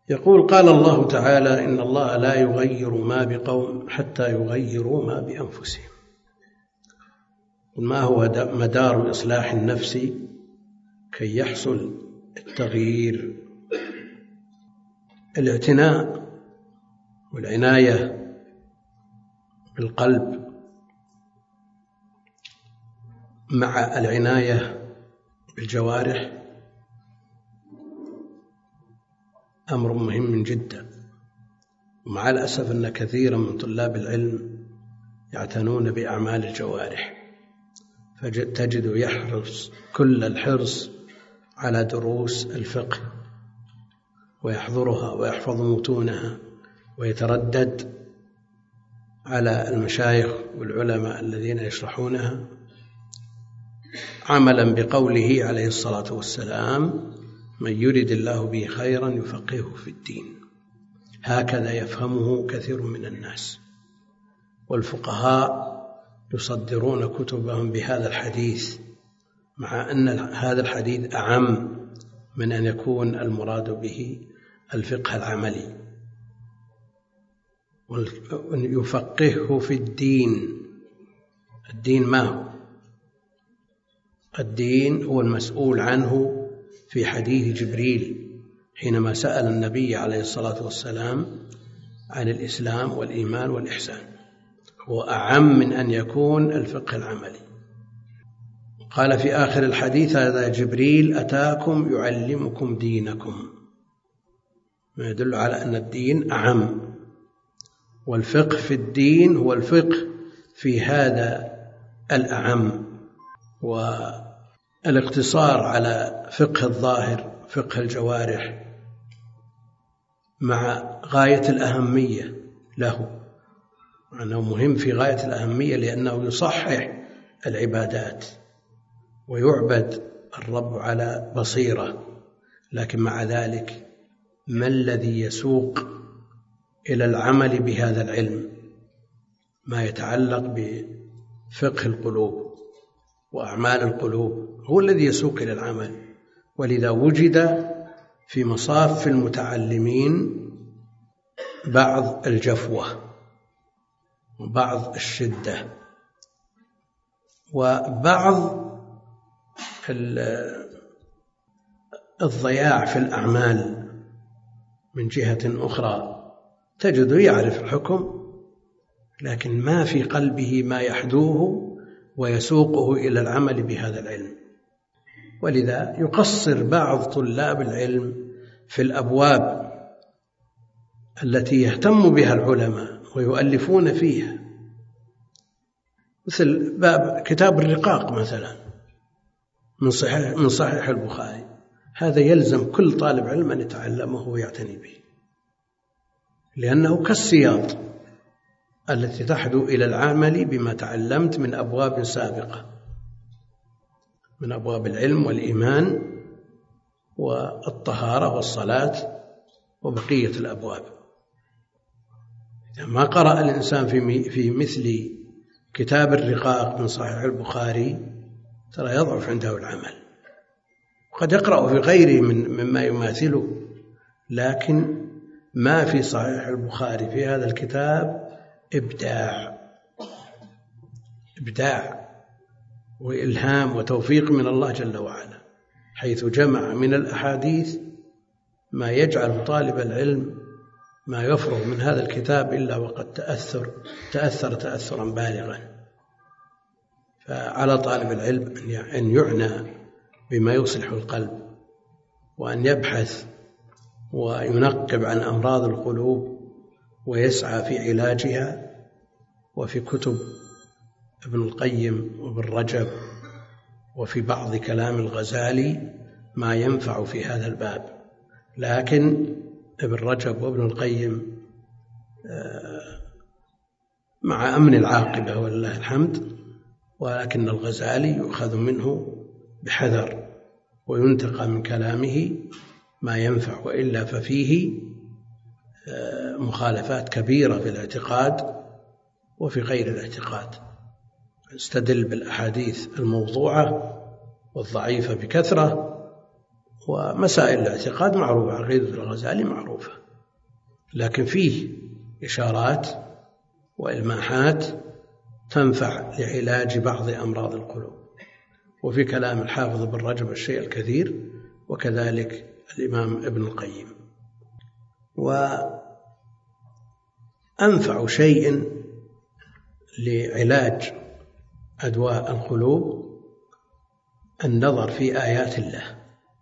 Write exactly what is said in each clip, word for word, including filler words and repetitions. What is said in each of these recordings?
يقول قال الله تعالى: إن الله لا يغير ما بقوم حتى يغيروا ما بأنفسهم. ما هو مدار إصلاح النفس كي يحصل التغيير؟ الاعتناء والعناية بالقلب مع العناية بالجوارح أمر مهم جدا، ومع الأسف أن كثيرا من طلاب العلم يعتنون بأعمال الجوارح، فتجد يحرص كل الحرص على دروس الفقه ويحضرها ويحفظ متونها ويتردد على المشايخ والعلماء الذين يشرحونها، عملا بقوله عليه الصلاة والسلام: من يرد الله به خيرا يفقهه في الدين. هكذا يفهمه كثير من الناس، والفقهاء يصدرون كتبهم بهذا الحديث، مع أن هذا الحديث أعم من أن يكون المراد به الفقه العملي. يفقهه في الدين. الدين ما هو؟ الدين هو المسؤول عنه في حديث جبريل حينما سأل النبي عليه الصلاة والسلام عن الإسلام والإيمان والإحسان، هو أعم من أن يكون الفقه العملي. قال في آخر الحديث: هذا جبريل أتاكم يعلمكم دينكم، ما يدل على أن الدين أعم، والفقه في الدين هو الفقه في هذا الأعم. والاقتصار على فقه الظاهر فقه الجوارح مع غاية الأهمية له، أنه مهم في غاية الأهمية لأنه يصحح العبادات ويعبد الرب على بصيرة، لكن مع ذلك ما الذي يسوق إلى العمل بهذا العلم؟ ما يتعلق بفقه القلوب وأعمال القلوب هو الذي يسوق إلى العمل. ولذا وجد في مصاف المتعلمين بعض الجفوة وبعض الشدة وبعض الضياع في الأعمال. من جهة أخرى تجد يعرف الحكم لكن ما في قلبه ما يحدوه ويسوقه إلى العمل بهذا العلم. ولذا يقصر بعض طلاب العلم في الأبواب التي يهتم بها العلماء ويؤلفون فيها، مثل باب كتاب الرقاق مثلا من صحيح, من صحيح البخاري. هذا يلزم كل طالب علم أن يتعلمه ويعتني به، لأنه كالسياط التي تحدو إلى العمل بما تعلمت من أبواب سابقة، من أبواب العلم والإيمان والطهارة والصلاة وبقية الأبواب. إذا ما قرأ الإنسان في في مثل كتاب الرقاق من صحيح البخاري ترى يضعف عنده العمل، وقد يقرأ في غيره من مما يماثله، لكن ما في صحيح البخاري في هذا الكتاب إبداع إبداع وإلهام وتوفيق من الله جل وعلا، حيث جمع من الأحاديث ما يجعل طالب العلم ما يفرغ من هذا الكتاب إلا وقد تأثر تأثر تأثرا بالغا. فعلى طالب العلم أن يعنى بما يصلح القلب، وأن يبحث وينقب عن أمراض القلوب ويسعى في علاجها. وفي كتب ابن القيم وابن رجب وفي بعض كلام الغزالي ما ينفع في هذا الباب، لكن ابن رجب وابن القيم مع أمن العاقبة ولله الحمد، ولكن الغزالي يؤخذ منه بحذر وينتقى من كلامه ما ينفع، وإلا ففيه مخالفات كبيرة في الاعتقاد وفي غير الاعتقاد. استدل بالأحاديث الموضوعة والضعيفة بكثرة، ومسائل الاعتقاد معروفة، عقيدة الغزالي معروفة، لكن فيه إشارات وإلماحات تنفع لعلاج بعض أمراض القلوب. وفي كلام الحافظ بن رجب الشيء الكثير، وكذلك الإمام ابن القيم. وأنفع شيء لعلاج أدواء القلوب النظر في آيات الله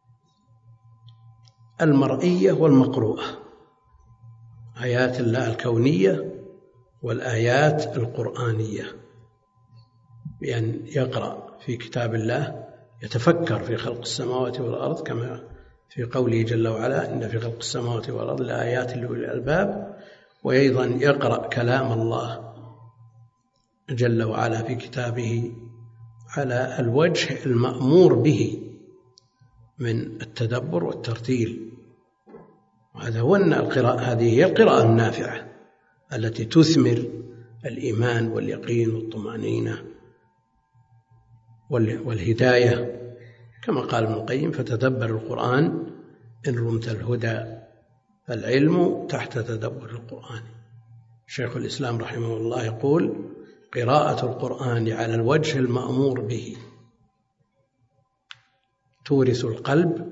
المرئية والمقروءة، آيات الله الكونية والآيات القرآنية، بأن يقرأ في كتاب الله يتفكر في خلق السماوات والأرض، كما في قوله جل وعلا إن في خلق السماوات والأرض لآيات لأولي الألباب، وأيضا يقرأ كلام الله جل وعلا في كتابه على الوجه المأمور به من التدبر والترتيل. وهذا هو القراءة، هذه هي القراءة النافعة التي تثمر الإيمان واليقين والطمأنينة والهداية، كما قال ابن القيم فتدبر القرآن إن رمت الهدى، العلم تحت تدبر القرآن. شيخ الإسلام رحمه الله يقول قراءة القرآن على الوجه المأمور به تورث القلب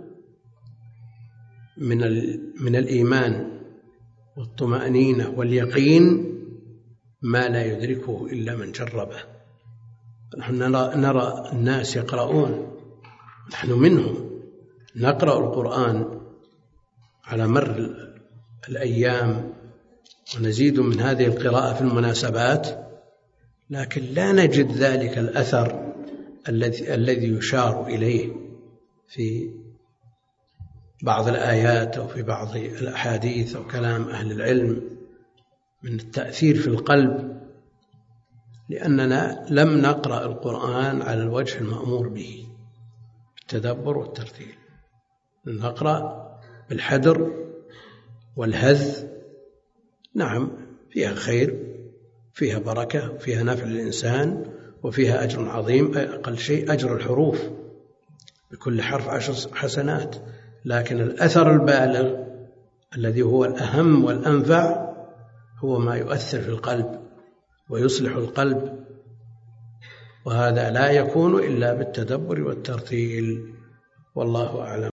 من من الإيمان والطمأنينة واليقين ما لا يدركه إلا من جربه. نحن نرى, نرى الناس يقرؤون، نحن منهم، نقرأ القرآن على مر الأيام ونزيد من هذه القراءة في المناسبات، لكن لا نجد ذلك الأثر الذي الذي يشار إليه في بعض الآيات أو في بعض الأحاديث أو كلام أهل العلم من التأثير في القلب، لأننا لم نقرأ القرآن على الوجه المأمور به التدبر والترتيل. نقرأ بالحدر والهذ، نعم فيها خير، فيها بركة، فيها نفع للإنسان، وفيها أجر عظيم، أقل شيء أجر الحروف، بكل حرف عشر حسنات. لكن الأثر البالغ الذي هو الأهم والأنفع هو ما يؤثر في القلب ويصلح القلب، وهذا لا يكون إلا بالتدبر والترتيل، والله أعلم.